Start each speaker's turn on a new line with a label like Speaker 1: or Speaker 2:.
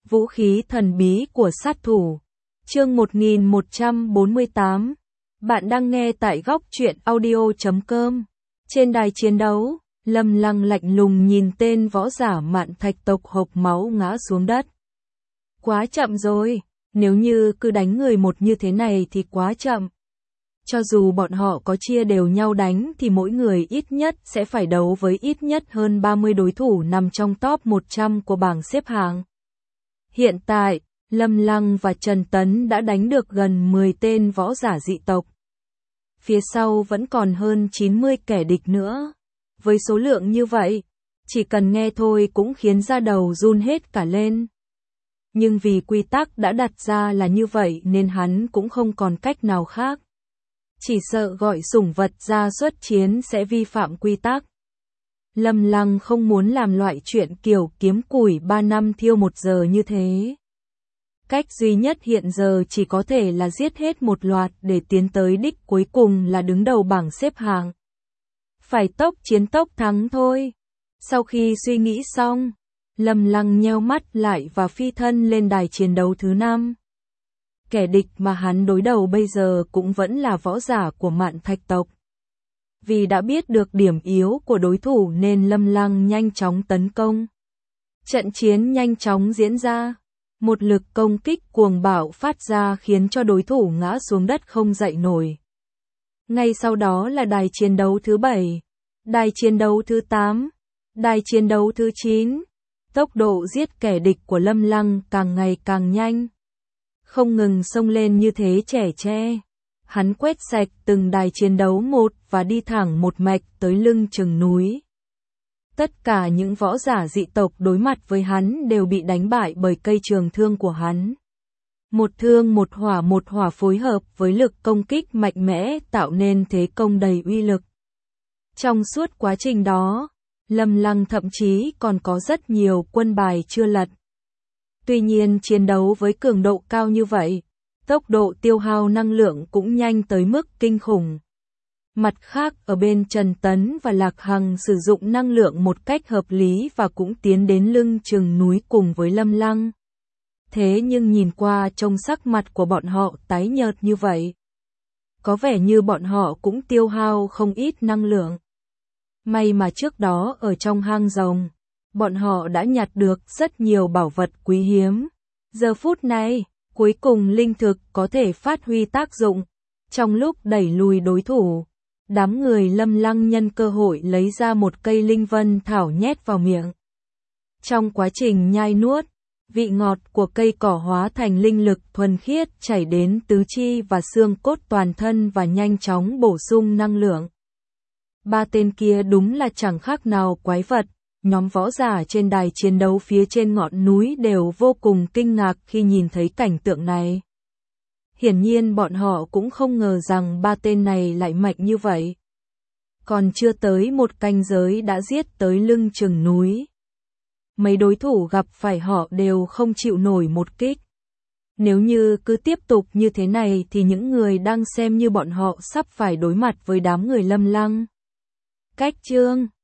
Speaker 1: Vũ khí thần bí của sát thủ. Chương 1148. Bạn đang nghe tại góc truyện audio.com. Trên đài chiến đấu, Lâm Lăng lạnh lùng nhìn tên võ giả Mạn Thạch tộc hộc máu ngã xuống đất. Quá chậm rồi, nếu như cứ đánh người một như thế này thì quá chậm. Cho dù bọn họ có chia đều nhau đánh thì mỗi người ít nhất sẽ phải đấu với ít nhất hơn 30 đối thủ nằm trong top 100 của bảng xếp hạng. Hiện tại, Lâm Lăng và Trần Tấn đã đánh được gần 10 tên võ giả dị tộc. Phía sau vẫn còn hơn 90 kẻ địch nữa. Với số lượng như vậy, chỉ cần nghe thôi cũng khiến da đầu run hết cả lên. Nhưng vì quy tắc đã đặt ra là như vậy nên hắn cũng không còn cách nào khác. Chỉ sợ gọi sủng vật ra xuất chiến sẽ vi phạm quy tắc. Lâm Lăng không muốn làm loại chuyện kiểu kiếm củi 3 năm thiêu 1 giờ như thế. Cách duy nhất hiện giờ chỉ có thể là giết hết một loạt để tiến tới đích cuối cùng là đứng đầu bảng xếp hạng. Phải tốc chiến tốc thắng thôi. Sau khi suy nghĩ xong, Lâm Lăng nheo mắt lại và phi thân lên đài chiến đấu thứ 5. Kẻ địch mà hắn đối đầu bây giờ cũng vẫn là võ giả của Mạn Thạch tộc. Vì đã biết được điểm yếu của đối thủ nên Lâm Lăng nhanh chóng tấn công. Trận chiến nhanh chóng diễn ra. Một lực công kích cuồng bạo phát ra khiến cho đối thủ ngã xuống đất không dậy nổi. Ngay sau đó là đài chiến đấu thứ 7, đài chiến đấu thứ 8, đài chiến đấu thứ 9. Tốc độ giết kẻ địch của Lâm Lăng càng ngày càng nhanh. Không ngừng xông lên như thế trẻ tre. Hắn quét sạch từng đài chiến đấu một và đi thẳng một mạch tới lưng chừng núi. Tất cả những võ giả dị tộc đối mặt với hắn đều bị đánh bại bởi cây trường thương của hắn. Một thương một hỏa phối hợp với lực công kích mạnh mẽ tạo nên thế công đầy uy lực. Trong suốt quá trình đó, Lâm Lăng thậm chí còn có rất nhiều quân bài chưa lật. Tuy nhiên chiến đấu với cường độ cao như vậy, tốc độ tiêu hao năng lượng cũng nhanh tới mức kinh khủng. Mặt khác ở bên Trần Tấn và Lạc Hằng sử dụng năng lượng một cách hợp lý và cũng tiến đến lưng chừng núi cùng với Lâm Lăng. Thế nhưng nhìn qua trông sắc mặt của bọn họ tái nhợt như vậy. Có vẻ như bọn họ cũng tiêu hao không ít năng lượng. May mà trước đó ở trong hang rồng, bọn họ đã nhặt được rất nhiều bảo vật quý hiếm. Giờ phút này, cuối cùng linh thực có thể phát huy tác dụng. Trong lúc đẩy lùi đối thủ, đám người Lâm Lăng nhân cơ hội lấy ra một cây linh vân thảo nhét vào miệng. Trong quá trình nhai nuốt, vị ngọt của cây cỏ hóa thành linh lực thuần khiết chảy đến tứ chi và xương cốt toàn thân và nhanh chóng bổ sung năng lượng. Ba tên kia đúng là chẳng khác nào quái vật. Nhóm võ giả trên đài chiến đấu phía trên ngọn núi đều vô cùng kinh ngạc khi nhìn thấy cảnh tượng này. Hiển nhiên bọn họ cũng không ngờ rằng ba tên này lại mạnh như vậy. Còn chưa tới một canh giới đã giết tới lưng chừng núi. Mấy đối thủ gặp phải họ đều không chịu nổi một kích. Nếu như cứ tiếp tục như thế này thì những người đang xem như bọn họ sắp phải đối mặt với đám người Lâm Lăng. Cách chương